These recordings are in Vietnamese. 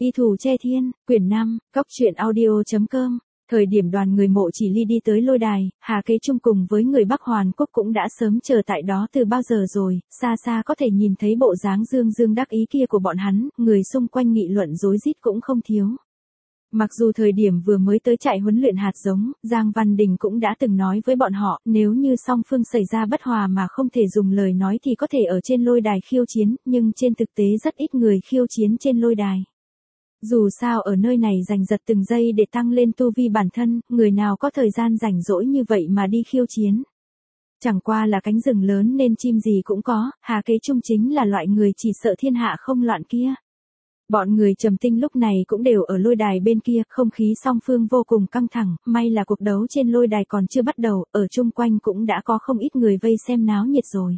Y Thủ Che Thiên, quyển 5, cóc truyện audio.com. Thời điểm đoàn người Mộ Chỉ Ly đi tới lôi đài, Hà Kế Trung cùng với người Bắc Hoàn Quốc cũng đã sớm chờ tại đó từ bao giờ rồi, xa xa có thể nhìn thấy bộ dáng dương dương đắc ý kia của bọn hắn, người xung quanh nghị luận rối rít cũng không thiếu. Mặc dù thời điểm vừa mới tới trại huấn luyện hạt giống, Giang Văn Đình cũng đã từng nói với bọn họ, nếu như song phương xảy ra bất hòa mà không thể dùng lời nói thì có thể ở trên lôi đài khiêu chiến, nhưng trên thực tế rất ít người khiêu chiến trên lôi đài. Dù sao ở nơi này giành giật từng giây để tăng lên tu vi bản thân, người nào có thời gian rảnh rỗi như vậy mà đi khiêu chiến. Chẳng qua là cánh rừng lớn nên chim gì cũng có, Hà Kế Trung chính là loại người chỉ sợ thiên hạ không loạn kia. Bọn người Trầm Tinh lúc này cũng đều ở lôi đài bên kia, không khí song phương vô cùng căng thẳng, may là cuộc đấu trên lôi đài còn chưa bắt đầu, ở chung quanh cũng đã có không ít người vây xem náo nhiệt rồi.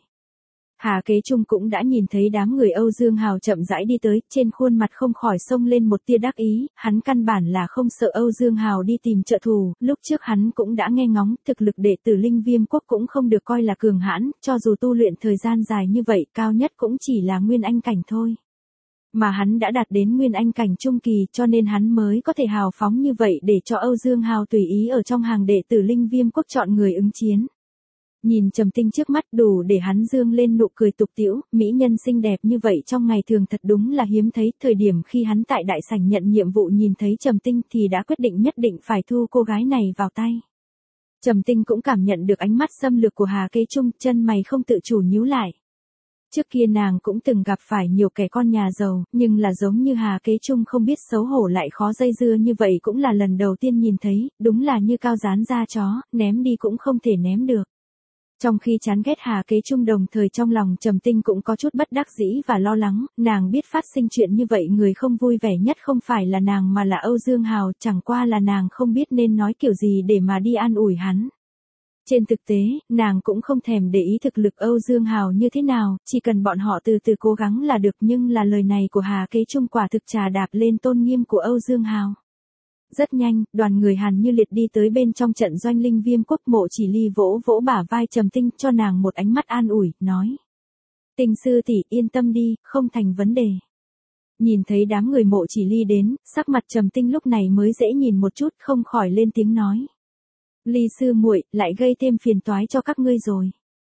Hà Kế Trung cũng đã nhìn thấy đám người Âu Dương Hào chậm rãi đi tới, trên khuôn mặt không khỏi xông lên một tia đắc ý, hắn căn bản là không sợ Âu Dương Hào đi tìm trợ thù, lúc trước hắn cũng đã nghe ngóng, thực lực đệ tử Linh Viêm Quốc cũng không được coi là cường hãn, cho dù tu luyện thời gian dài như vậy, cao nhất cũng chỉ là Nguyên Anh cảnh thôi. Mà hắn đã đạt đến Nguyên Anh cảnh trung kỳ cho nên hắn mới có thể hào phóng như vậy để cho Âu Dương Hào tùy ý ở trong hàng đệ tử Linh Viêm Quốc chọn người ứng chiến. Nhìn Trầm Tinh trước mắt đủ để hắn dương lên nụ cười tục tĩu, mỹ nhân xinh đẹp như vậy trong ngày thường thật đúng là hiếm thấy, thời điểm khi hắn tại đại sảnh nhận nhiệm vụ nhìn thấy Trầm Tinh thì đã quyết định nhất định phải thu cô gái này vào tay. Trầm Tinh cũng cảm nhận được ánh mắt xâm lược của Hà Kế Trung, chân mày không tự chủ nhíu lại. Trước kia nàng cũng từng gặp phải nhiều kẻ con nhà giàu, nhưng là giống như Hà Kế Trung không biết xấu hổ lại khó dây dưa như vậy cũng là lần đầu tiên nhìn thấy, đúng là như cao dán da chó, ném đi cũng không thể ném được. Trong khi chán ghét Hà Kế Trung đồng thời trong lòng Trầm Tinh cũng có chút bất đắc dĩ và lo lắng, nàng biết phát sinh chuyện như vậy người không vui vẻ nhất không phải là nàng mà là Âu Dương Hào, chẳng qua là nàng không biết nên nói kiểu gì để mà đi an ủi hắn. Trên thực tế, nàng cũng không thèm để ý thực lực Âu Dương Hào như thế nào, chỉ cần bọn họ từ từ cố gắng là được, nhưng là lời này của Hà Kế Trung quả thực trà đạp lên tôn nghiêm của Âu Dương Hào. Rất nhanh, đoàn người Hàn Như Liệt đi tới bên trong trận doanh Linh Viêm Quốc, Mộ Chỉ Ly vỗ vỗ bả vai Trầm Tinh cho nàng một ánh mắt an ủi, nói. Tình sư tỷ yên tâm đi, không thành vấn đề. Nhìn thấy đám người Mộ Chỉ Ly đến, sắc mặt Trầm Tinh lúc này mới dễ nhìn một chút, không khỏi lên tiếng nói. Ly sư muội lại gây thêm phiền toái cho các ngươi rồi.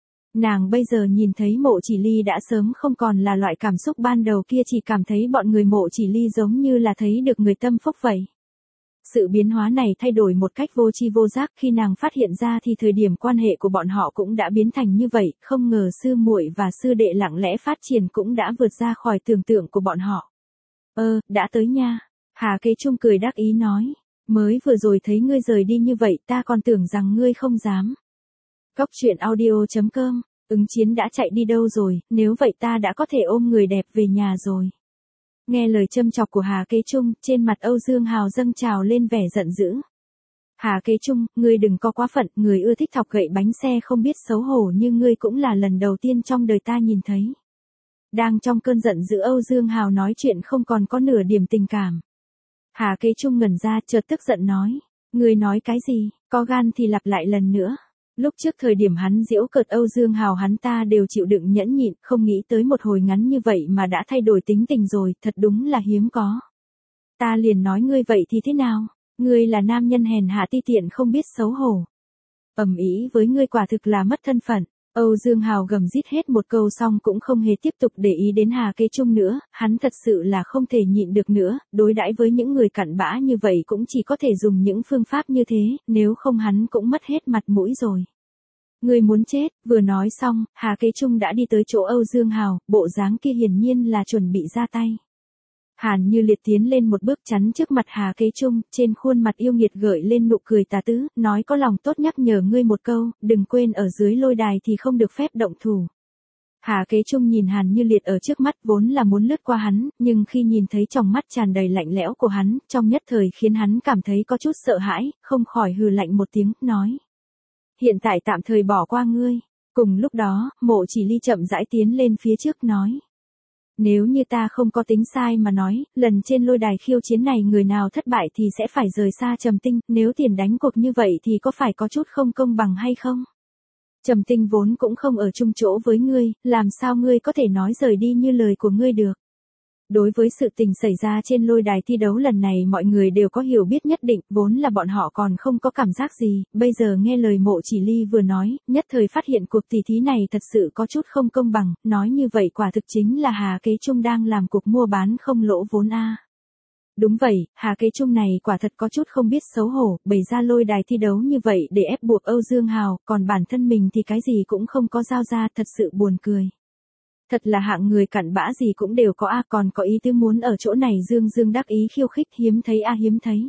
Nàng bây giờ nhìn thấy Mộ Chỉ Ly đã sớm không còn là loại cảm xúc ban đầu kia, chỉ cảm thấy bọn người Mộ Chỉ Ly giống như là thấy được người tâm phúc vậy. Sự biến hóa này thay đổi một cách vô tri vô giác, khi nàng phát hiện ra thì thời điểm quan hệ của bọn họ cũng đã biến thành như vậy, không ngờ sư muội và sư đệ lặng lẽ phát triển cũng đã vượt ra khỏi tưởng tượng của bọn họ. Đã tới nha. Hà Kế Trung cười đắc ý nói. Mới vừa rồi thấy ngươi rời đi như vậy ta còn tưởng rằng ngươi không dám. cóc truyện audio.com, ứng chiến đã chạy đi đâu rồi, nếu vậy ta đã có thể ôm người đẹp về nhà rồi. Nghe lời châm chọc của Hà Kế Trung, trên mặt Âu Dương Hào dâng trào lên vẻ giận dữ. Hà Kế Trung, ngươi đừng có quá phận, người ưa thích thọc gậy bánh xe không biết xấu hổ như ngươi cũng là lần đầu tiên trong đời ta nhìn thấy. Đang trong cơn giận dữ Âu Dương Hào nói chuyện không còn có nửa điểm tình cảm. Hà Kế Trung ngẩn ra chợt tức giận nói. Ngươi nói cái gì, có gan thì lặp lại lần nữa. Lúc trước thời điểm hắn giễu cợt Âu Dương Hào hắn ta đều chịu đựng nhẫn nhịn, không nghĩ tới một hồi ngắn như vậy mà đã thay đổi tính tình rồi, thật đúng là hiếm có. Ta liền nói ngươi vậy thì thế nào, ngươi là nam nhân hèn hạ ti tiện không biết xấu hổ. Ầm ĩ với ngươi quả thực là mất thân phận. Âu Dương Hào gầm rít hết một câu xong cũng không hề tiếp tục để ý đến Hà Kế Trung nữa, hắn thật sự là không thể nhịn được nữa, đối đãi với những người cặn bã như vậy cũng chỉ có thể dùng những phương pháp như thế, nếu không hắn cũng mất hết mặt mũi rồi. Ngươi muốn chết, vừa nói xong, Hà Kế Trung đã đi tới chỗ Âu Dương Hào, bộ dáng kia hiển nhiên là chuẩn bị ra tay. Hàn Như Liệt tiến lên một bước chắn trước mặt Hà Kế Trung, trên khuôn mặt yêu nghiệt gợi lên nụ cười tà tứ, nói có lòng tốt nhắc nhở ngươi một câu, đừng quên ở dưới lôi đài thì không được phép động thủ. Hà Kế Trung nhìn Hàn Như Liệt ở trước mắt vốn là muốn lướt qua hắn, nhưng khi nhìn thấy tròng mắt tràn đầy lạnh lẽo của hắn, trong nhất thời khiến hắn cảm thấy có chút sợ hãi, không khỏi hừ lạnh một tiếng, nói. Hiện tại tạm thời bỏ qua ngươi. Cùng lúc đó, Mộ Chỉ Ly chậm rãi tiến lên phía trước nói. Nếu như ta không có tính sai mà nói, lần trên lôi đài khiêu chiến này người nào thất bại thì sẽ phải rời xa Trầm Tinh, nếu tiền đánh cuộc như vậy thì có phải có chút không công bằng hay không? Trầm Tinh vốn cũng không ở chung chỗ với ngươi, làm sao ngươi có thể nói rời đi như lời của ngươi được? Đối với sự tình xảy ra trên lôi đài thi đấu lần này mọi người đều có hiểu biết nhất định, vốn là bọn họ còn không có cảm giác gì, bây giờ nghe lời Mộ Chỉ Ly vừa nói, nhất thời phát hiện cuộc tỷ thí này thật sự có chút không công bằng, nói như vậy quả thực chính là Hà Kế Trung đang làm cuộc mua bán không lỗ vốn a. Đúng vậy, Hà Kế Trung này quả thật có chút không biết xấu hổ, bày ra lôi đài thi đấu như vậy để ép buộc Âu Dương Hào, còn bản thân mình thì cái gì cũng không có giao ra, thật sự buồn cười. Thật là hạng người cặn bã gì cũng đều có a, còn có ý tứ muốn ở chỗ này dương dương đắc ý khiêu khích, hiếm thấy a hiếm thấy.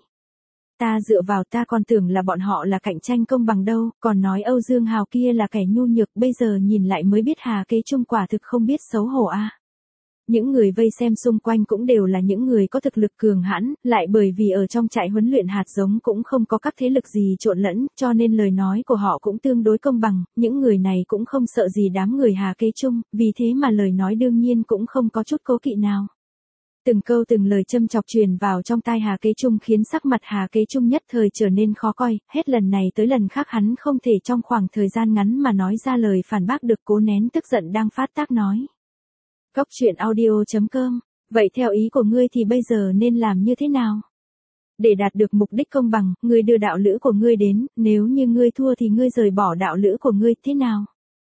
Ta dựa vào ta còn tưởng là bọn họ là cạnh tranh công bằng đâu, còn nói Âu Dương Hào kia là kẻ nhu nhược, bây giờ nhìn lại mới biết Hà Kế Trung quả thực không biết xấu hổ a. Những người vây xem xung quanh cũng đều là những người có thực lực cường hãn, lại bởi vì ở trong trại huấn luyện hạt giống cũng không có các thế lực gì trộn lẫn, cho nên lời nói của họ cũng tương đối công bằng, những người này cũng không sợ gì đám người Hà Kế Trung, vì thế mà lời nói đương nhiên cũng không có chút cố kỵ nào. Từng câu từng lời châm chọc truyền vào trong tai Hà Kế Trung khiến sắc mặt Hà Kế Trung nhất thời trở nên khó coi, hết lần này tới lần khác hắn không thể trong khoảng thời gian ngắn mà nói ra lời phản bác được, cố nén tức giận đang phát tác nói. Góc truyện audio.com, vậy theo ý của ngươi thì bây giờ nên làm như thế nào? Để đạt được mục đích công bằng, ngươi đưa đạo lữ của ngươi đến, nếu như ngươi thua thì ngươi rời bỏ đạo lữ của ngươi, thế nào?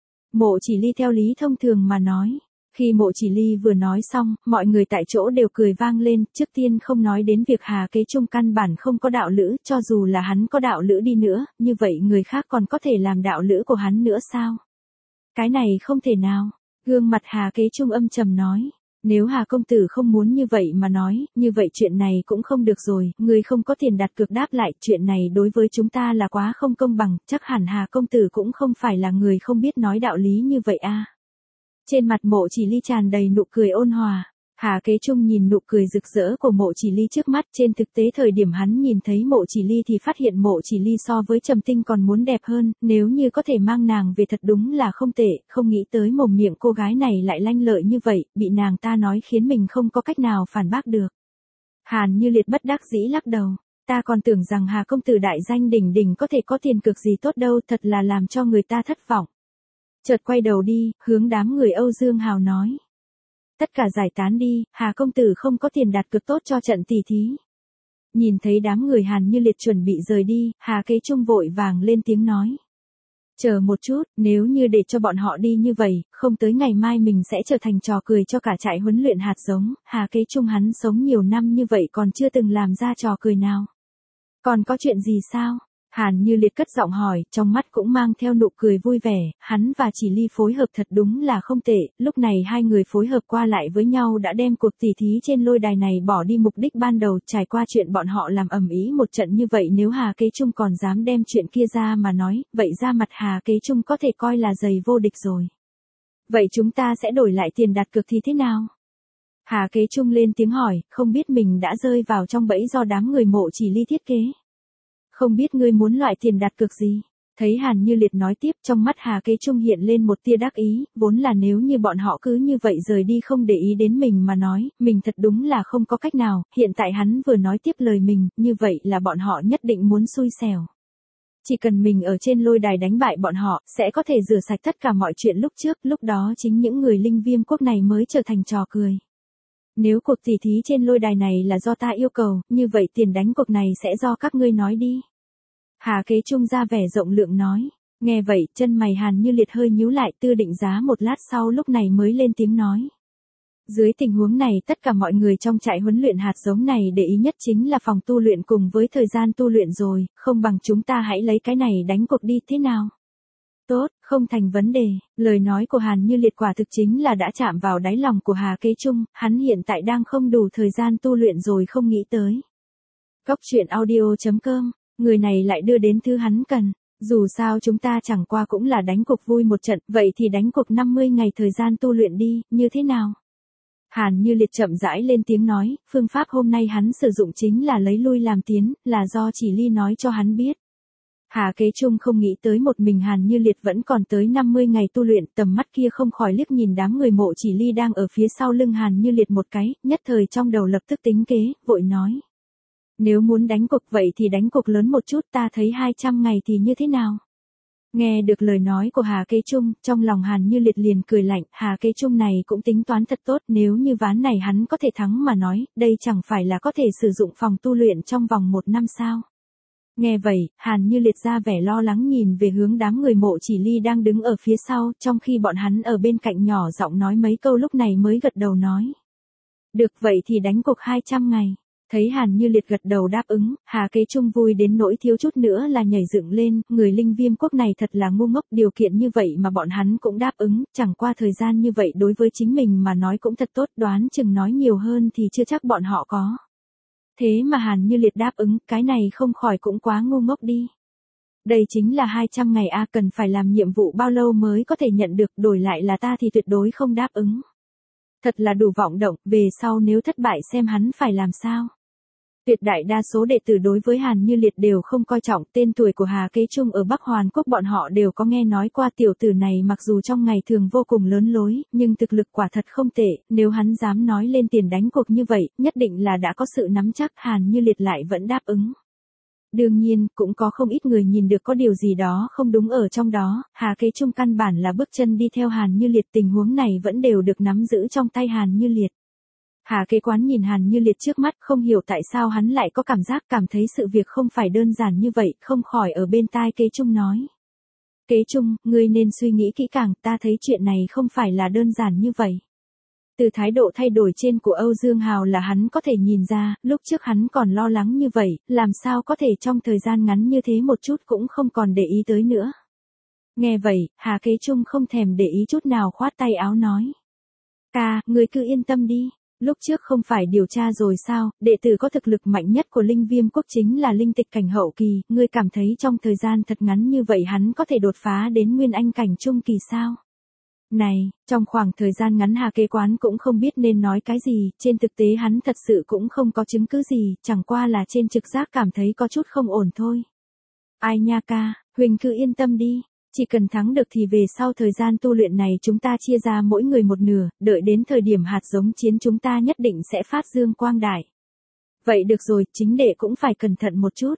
Mộ Chỉ Ly theo lý thông thường mà nói. Khi Mộ Chỉ Ly vừa nói xong, mọi người tại chỗ đều cười vang lên, trước tiên không nói đến việc Hà Kế Trung căn bản không có đạo lữ, cho dù là hắn có đạo lữ đi nữa, như vậy người khác còn có thể làm đạo lữ của hắn nữa sao? Cái này không thể nào. Gương mặt Hà Kế Trung âm trầm nói, nếu Hà công tử không muốn như vậy mà nói, như vậy chuyện này cũng không được rồi, người không có tiền đặt cược đáp lại, chuyện này đối với chúng ta là quá không công bằng, chắc hẳn Hà công tử cũng không phải là người không biết nói đạo lý như vậy a. Trên mặt Mộ Chỉ Ly tràn đầy nụ cười ôn hòa. Hà Kế Trung nhìn nụ cười rực rỡ của Mộ Chỉ Ly trước mắt, trên thực tế thời điểm hắn nhìn thấy Mộ Chỉ Ly thì phát hiện Mộ Chỉ Ly so với Trầm Tinh còn muốn đẹp hơn, nếu như có thể mang nàng về thật đúng là không tệ, không nghĩ tới mồm miệng cô gái này lại lanh lợi như vậy, bị nàng ta nói khiến mình không có cách nào phản bác được. Hàn Như Liệt bất đắc dĩ lắc đầu, ta còn tưởng rằng Hà công tử đại danh đỉnh đỉnh có thể có tiền cực gì tốt đâu, thật là làm cho người ta thất vọng. Chợt quay đầu đi, hướng đám người Âu Dương Hào nói. Tất cả giải tán đi, Hà công tử không có tiền đặt cược tốt cho trận tỷ thí. Nhìn thấy đám người Hàn Như Liệt chuẩn bị rời đi, Hà Kế Trung vội vàng lên tiếng nói. Chờ một chút, nếu như để cho bọn họ đi như vậy, không tới ngày mai mình sẽ trở thành trò cười cho cả trại huấn luyện hạt giống, Hà Kế Trung hắn sống nhiều năm như vậy còn chưa từng làm ra trò cười nào. Còn có chuyện gì sao? Hàn Như Liệt cất giọng hỏi, trong mắt cũng mang theo nụ cười vui vẻ, hắn và Chỉ Ly phối hợp thật đúng là không tệ, lúc này hai người phối hợp qua lại với nhau đã đem cuộc tỷ thí trên lôi đài này bỏ đi mục đích ban đầu, trải qua chuyện bọn họ làm ầm ĩ một trận như vậy, nếu Hà Kế Trung còn dám đem chuyện kia ra mà nói, vậy ra mặt Hà Kế Trung có thể coi là giày vô địch rồi. Vậy chúng ta sẽ đổi lại tiền đặt cược thì thế nào? Hà Kế Trung lên tiếng hỏi, không biết mình đã rơi vào trong bẫy do đám người Mộ Chỉ Ly thiết kế. Không biết ngươi muốn loại tiền đặt cược gì? Thấy Hàn Như Liệt nói tiếp, trong mắt Hà Kế Trung hiện lên một tia đắc ý, vốn là nếu như bọn họ cứ như vậy rời đi không để ý đến mình mà nói, mình thật đúng là không có cách nào, hiện tại hắn vừa nói tiếp lời mình, như vậy là bọn họ nhất định muốn xui xẻo. Chỉ cần mình ở trên lôi đài đánh bại bọn họ, sẽ có thể rửa sạch tất cả mọi chuyện lúc trước, lúc đó chính những người Linh Viêm quốc này mới trở thành trò cười. Nếu cuộc tỷ thí trên lôi đài này là do ta yêu cầu, như vậy tiền đánh cuộc này sẽ do các ngươi nói đi. Hà Kế Trung ra vẻ rộng lượng nói. Nghe vậy, chân mày Hàn Như Liệt hơi nhíu lại, tư định giá một lát sau lúc này mới lên tiếng nói. Dưới tình huống này tất cả mọi người trong trại huấn luyện hạt giống này để ý nhất chính là phòng tu luyện cùng với thời gian tu luyện rồi, không bằng chúng ta hãy lấy cái này đánh cuộc đi, thế nào? Tốt, không thành vấn đề, lời nói của Hàn Như Liệt quả thực chính là đã chạm vào đáy lòng của Hà Kế Trung, hắn hiện tại đang không đủ thời gian tu luyện rồi không nghĩ tới. Góc truyện audio.com, người này lại đưa đến thứ hắn cần, dù sao chúng ta chẳng qua cũng là đánh cuộc vui một trận, vậy thì đánh cuộc 50 ngày thời gian tu luyện đi, như thế nào? Hàn Như Liệt chậm rãi lên tiếng nói, phương pháp hôm nay hắn sử dụng chính là lấy lui làm tiến, là do Chỉ Ly nói cho hắn biết. Hà Kế Trung không nghĩ tới một mình Hàn Như Liệt vẫn còn tới 50 ngày tu luyện, tầm mắt kia không khỏi liếc nhìn đám người Mộ Chỉ Ly đang ở phía sau lưng Hàn Như Liệt một cái, nhất thời trong đầu lập tức tính kế, vội nói. Nếu muốn đánh cuộc vậy thì đánh cuộc lớn một chút, ta thấy 200 ngày thì như thế nào? Nghe được lời nói của Hà Kế Trung, trong lòng Hàn Như Liệt liền cười lạnh, Hà Kế Trung này cũng tính toán thật tốt, nếu như ván này hắn có thể thắng mà nói, đây chẳng phải là có thể sử dụng phòng tu luyện trong vòng 1 năm sao. Nghe vậy, Hàn Như Liệt ra vẻ lo lắng nhìn về hướng đám người Mộ Chỉ Ly đang đứng ở phía sau, trong khi bọn hắn ở bên cạnh nhỏ giọng nói mấy câu lúc này mới gật đầu nói. Được vậy thì đánh cuộc 200 ngày. Thấy Hàn Như Liệt gật đầu đáp ứng, Hà Kế Trung vui đến nỗi thiếu chút nữa là nhảy dựng lên, người Linh Viêm quốc này thật là ngu ngốc, điều kiện như vậy mà bọn hắn cũng đáp ứng, chẳng qua thời gian như vậy đối với chính mình mà nói cũng thật tốt, đoán chừng nói nhiều hơn thì chưa chắc bọn họ có. Thế mà Hàn Như Liệt đáp ứng, cái này không khỏi cũng quá ngu ngốc đi. Đây chính là 200 ngày a, cần phải làm nhiệm vụ bao lâu mới có thể nhận được, đổi lại là ta thì tuyệt đối không đáp ứng. Thật là đủ vọng động, về sau nếu thất bại xem hắn phải làm sao. Tuyệt đại đa số đệ tử đối với Hàn Như Liệt đều không coi trọng, tên tuổi của Hà Kế Trung ở Bắc Hoàn Quốc bọn họ đều có nghe nói qua, tiểu tử này mặc dù trong ngày thường vô cùng lớn lối, nhưng thực lực quả thật không tệ, nếu hắn dám nói lên tiền đánh cuộc như vậy, nhất định là đã có sự nắm chắc, Hàn Như Liệt lại vẫn đáp ứng. Đương nhiên, cũng có không ít người nhìn được có điều gì đó không đúng ở trong đó, Hà Kế Trung căn bản là bước chân đi theo Hàn Như Liệt, tình huống này vẫn đều được nắm giữ trong tay Hàn Như Liệt. Hà Kế Quán nhìn Hàn Như Liệt trước mắt, không hiểu tại sao hắn lại có cảm giác cảm thấy sự việc không phải đơn giản như vậy, không khỏi ở bên tai Kế Trung nói. Kế Trung, ngươi nên suy nghĩ kỹ càng, ta thấy chuyện này không phải là đơn giản như vậy. Từ thái độ thay đổi trên của Âu Dương Hào là hắn có thể nhìn ra, lúc trước hắn còn lo lắng như vậy, làm sao có thể trong thời gian ngắn như thế một chút cũng không còn để ý tới nữa. Nghe vậy, Hà Kế Trung không thèm để ý chút nào khoát tay áo nói. Ca, ngươi cứ yên tâm đi. Lúc trước không phải điều tra rồi sao, đệ tử có thực lực mạnh nhất của Linh Viêm quốc chính là linh tịch cảnh hậu kỳ, ngươi cảm thấy trong thời gian thật ngắn như vậy hắn có thể đột phá đến nguyên anh cảnh trung kỳ sao? Này, trong khoảng thời gian ngắn Hà Kế Quán cũng không biết nên nói cái gì, trên thực tế hắn thật sự cũng không có chứng cứ gì, chẳng qua là trên trực giác cảm thấy có chút không ổn thôi. Ai nha ca, Huỳnh cứ yên tâm đi. Chỉ cần thắng được thì về sau thời gian tu luyện này chúng ta chia ra mỗi người một nửa, đợi đến thời điểm hạt giống chiến chúng ta nhất định sẽ phát dương quang đại. Vậy được rồi, chính đệ cũng phải cẩn thận một chút.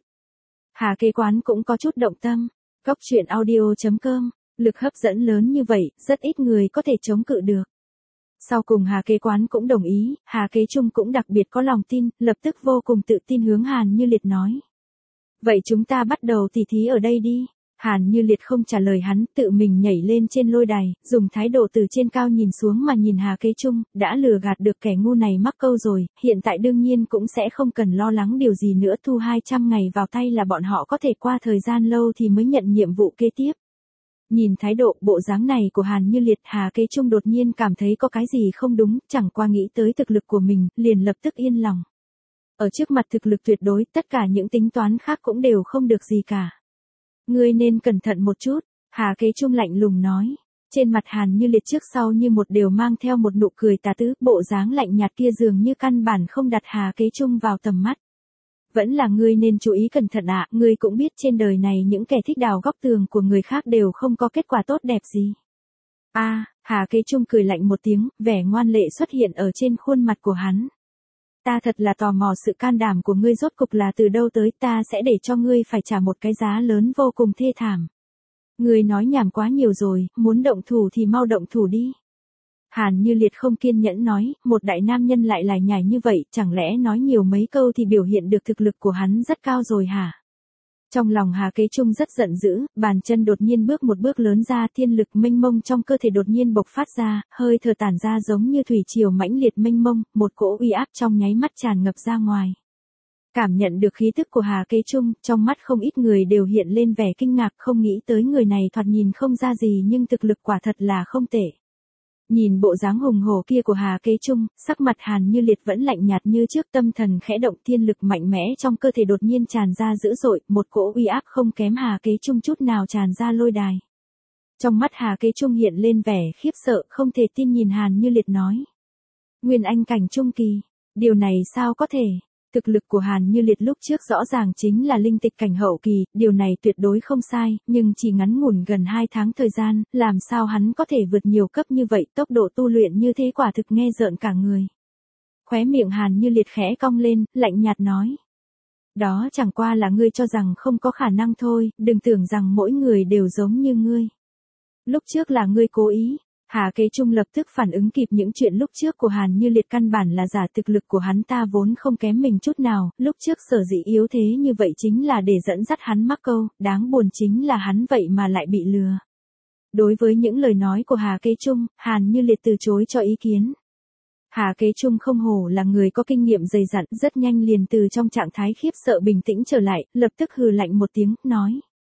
Hà Kế Quán cũng có chút động tâm. Góc truyện audio.com, lực hấp dẫn lớn như vậy, rất ít người có thể chống cự được. Sau cùng Hà Kế Quán cũng đồng ý, Hà Kế Trung cũng đặc biệt có lòng tin, lập tức vô cùng tự tin hướng Hàn Như Liệt nói. Vậy chúng ta bắt đầu tỉ thí ở đây đi. Hàn Như Liệt không trả lời hắn, tự mình nhảy lên trên lôi đài, dùng thái độ từ trên cao nhìn xuống mà nhìn Hà Kế Trung, đã lừa gạt được kẻ ngu này mắc câu rồi, hiện tại đương nhiên cũng sẽ không cần lo lắng điều gì nữa, thu 200 ngày vào tay là bọn họ có thể qua thời gian lâu thì mới nhận nhiệm vụ kế tiếp. Nhìn thái độ, bộ dáng này của Hàn Như Liệt, Hà Kế Trung đột nhiên cảm thấy có cái gì không đúng, chẳng qua nghĩ tới thực lực của mình, liền lập tức yên lòng. Ở trước mặt thực lực tuyệt đối, tất cả những tính toán khác cũng đều không được gì cả. Ngươi nên cẩn thận một chút, Hà Kế Trung lạnh lùng nói. Trên mặt Hàn Như Liệt trước sau như một đều mang theo một nụ cười tà tứ, bộ dáng lạnh nhạt kia dường như căn bản không đặt Hà Kế Trung vào tầm mắt. Vẫn là ngươi nên chú ý cẩn thận ạ, ngươi cũng biết trên đời này những kẻ thích đào góc tường của người khác đều không có kết quả tốt đẹp gì. Hà Kế Trung cười lạnh một tiếng, vẻ ngoan lệ xuất hiện ở trên khuôn mặt của hắn. Ta thật là tò mò sự can đảm của ngươi rốt cục là từ đâu tới, ta sẽ để cho ngươi phải trả một cái giá lớn vô cùng thê thảm. Ngươi nói nhảm quá nhiều rồi, muốn động thủ thì mau động thủ đi. Hàn Như Liệt không kiên nhẫn nói, một đại nam nhân lại lải nhải như vậy, chẳng lẽ nói nhiều mấy câu thì biểu hiện được thực lực của hắn rất cao rồi hả? Trong lòng Hà Kế Trung rất giận dữ, bàn chân đột nhiên bước một bước lớn ra, thiên lực mênh mông trong cơ thể đột nhiên bộc phát ra, hơi thở tản ra giống như thủy triều mãnh liệt mênh mông, một cỗ uy áp trong nháy mắt tràn ngập ra ngoài. Cảm nhận được khí tức của Hà Kế Trung, trong mắt không ít người đều hiện lên vẻ kinh ngạc, không nghĩ tới người này thoạt nhìn không ra gì nhưng thực lực quả thật là không tệ. Nhìn bộ dáng hùng hổ kia của Hà Kế Trung, sắc mặt Hàn Như Liệt vẫn lạnh nhạt như trước, tâm thần khẽ động, thiên lực mạnh mẽ trong cơ thể đột nhiên tràn ra dữ dội, một cỗ uy áp không kém Hà Kế Trung chút nào tràn ra lôi đài. Trong mắt Hà Kế Trung hiện lên vẻ khiếp sợ, không thể tin nhìn Hàn Như Liệt nói. Nguyên anh cảnh trung kỳ, điều này sao có thể? Thực lực của Hàn Như Liệt lúc trước rõ ràng chính là linh tịch cảnh hậu kỳ, điều này tuyệt đối không sai, nhưng chỉ ngắn ngủn gần 2 tháng thời gian, làm sao hắn có thể vượt nhiều cấp như vậy, tốc độ tu luyện như thế quả thực nghe rợn cả người. Khóe miệng Hàn Như Liệt khẽ cong lên, lạnh nhạt nói. Đó chẳng qua là ngươi cho rằng không có khả năng thôi, đừng tưởng rằng mỗi người đều giống như ngươi. Lúc trước là ngươi cố ý. Hà Kế Trung lập tức phản ứng kịp những chuyện lúc trước của Hàn Như Liệt căn bản là giả, thực lực của hắn ta vốn không kém mình chút nào, lúc trước sở dĩ yếu thế như vậy chính là để dẫn dắt hắn mắc câu, đáng buồn chính là hắn vậy mà lại bị lừa. Đối với những lời nói của Hà Kế Trung, Hàn Như Liệt từ chối cho ý kiến. Hà Kế Trung không hổ là người có kinh nghiệm dày dặn, rất nhanh liền từ trong trạng thái khiếp sợ bình tĩnh trở lại, lập tức hừ lạnh một tiếng, nói.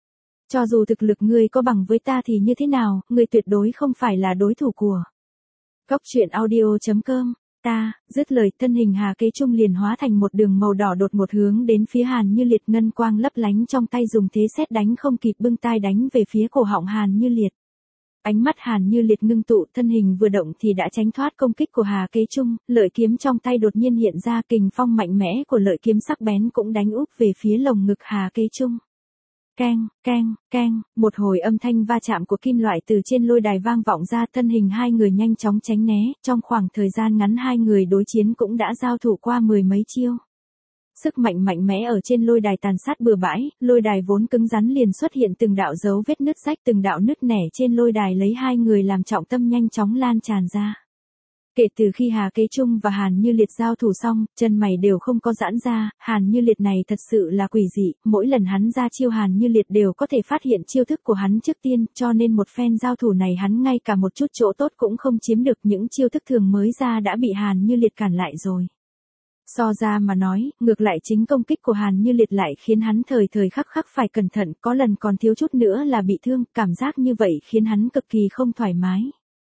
Cho dù thực lực ngươi có bằng với ta thì như thế nào, ngươi tuyệt đối không phải là đối thủ của. Cóc truyện audio.com, dứt lời thân hình Hà Kế Trung liền hóa thành một đường màu đỏ đột một hướng đến phía Hàn Như Liệt, ngân quang lấp lánh trong tay dùng thế sét đánh không kịp bưng tai đánh về phía cổ họng Hàn Như Liệt. Ánh mắt Hàn Như Liệt ngưng tụ, thân hình vừa động thì đã tránh thoát công kích của Hà Kế Trung, lợi kiếm trong tay đột nhiên hiện ra, kình phong mạnh mẽ của lợi kiếm sắc bén cũng đánh úp về phía lồng ngực Hà Kế Trung. Keng, keng, keng, một hồi âm thanh va chạm của kim loại từ trên lôi đài vang vọng ra, thân hình hai người nhanh chóng tránh né, trong khoảng thời gian ngắn hai người đối chiến cũng đã giao thủ qua mười mấy chiêu. Sức mạnh mạnh mẽ ở trên lôi đài tàn sát bừa bãi, lôi đài vốn cứng rắn liền xuất hiện từng đạo dấu vết nứt rách, từng đạo nứt nẻ trên lôi đài lấy hai người làm trọng tâm nhanh chóng lan tràn ra. Kể từ khi Hà Kế Trung và Hàn Như Liệt giao thủ xong, chân mày đều không có giãn ra, Hàn Như Liệt này thật sự là quỷ dị, mỗi lần hắn ra chiêu Hàn Như Liệt đều có thể phát hiện chiêu thức của hắn trước tiên, cho nên một phen giao thủ này hắn ngay cả một chút chỗ tốt cũng không chiếm được, những chiêu thức thường mới ra đã bị Hàn Như Liệt cản lại rồi. So ra mà nói, ngược lại chính công kích của Hàn Như Liệt lại khiến hắn thời thời khắc khắc phải cẩn thận, có lần còn thiếu chút nữa là bị thương, cảm giác như vậy khiến hắn cực kỳ không thoải mái.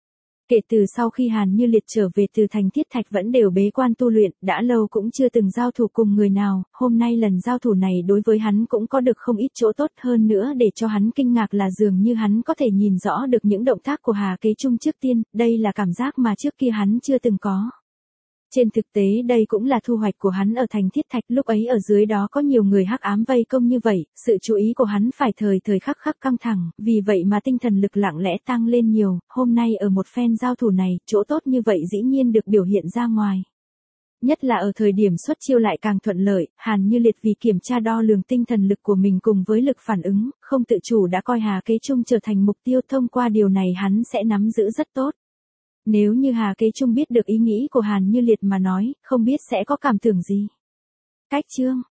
Kể từ sau khi Hàn Như Liệt trở về từ thành Thiết Thạch vẫn đều bế quan tu luyện, đã lâu cũng chưa từng giao thủ cùng người nào, hôm nay lần giao thủ này đối với hắn cũng có được không ít chỗ tốt, hơn nữa để cho hắn kinh ngạc là dường như hắn có thể nhìn rõ được những động tác của Hà Kế Trung trước tiên, đây là cảm giác mà trước kia hắn chưa từng có. Trên thực tế đây cũng là thu hoạch của hắn ở thành Thiết Thạch, lúc ấy ở dưới đó có nhiều người hắc ám vây công như vậy, sự chú ý của hắn phải thời thời khắc khắc căng thẳng, vì vậy mà tinh thần lực lặng lẽ tăng lên nhiều, hôm nay ở một phen giao thủ này, chỗ tốt như vậy dĩ nhiên được biểu hiện ra ngoài. Nhất là ở thời điểm xuất chiêu lại càng thuận lợi, Hàn Như Liệt vì kiểm tra đo lường tinh thần lực của mình cùng với lực phản ứng, không tự chủ đã coi Hà Kế Trung trở thành mục tiêu, thông qua điều này hắn sẽ nắm giữ rất tốt. Nếu như Hà Kế Trung biết được ý nghĩ của Hàn Như Liệt mà nói, không biết sẽ có cảm tưởng gì. Cách chương